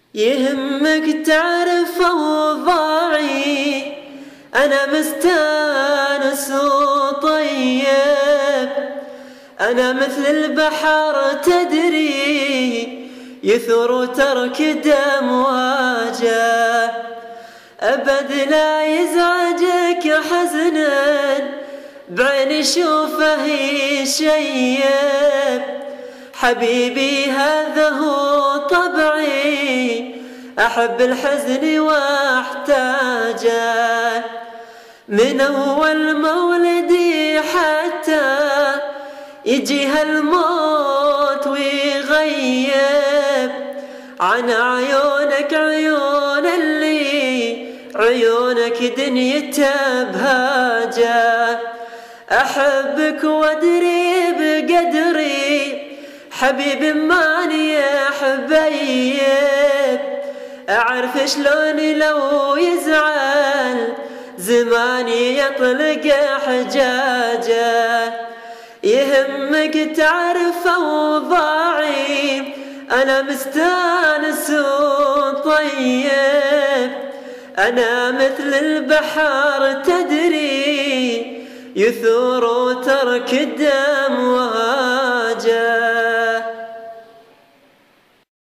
يهمك تعرف أوضاعي، أنا مستانس وطيب، أنا مثل البحر تدري يثور وتركد أمواجه، أبد لا يزعجك حزن بعيني شوفه يشيب، حبيبي هذا هو طبعي، أحب الحزن واحتاجه، من أول مولدي حتى يجي هالموت ويغيب عن عيونك، عيون اللي عيونك دنيته بهاجه، أحبك وأدري بقدري حبيبي ماني يا حبيب، أعرف شلون لو يزعل زماني يطلق حجاجه، يهمك تعرف أوضاعي، أنا مستانس وطيب، أنا مثل البحر تدري يثور وتركد أمواجه.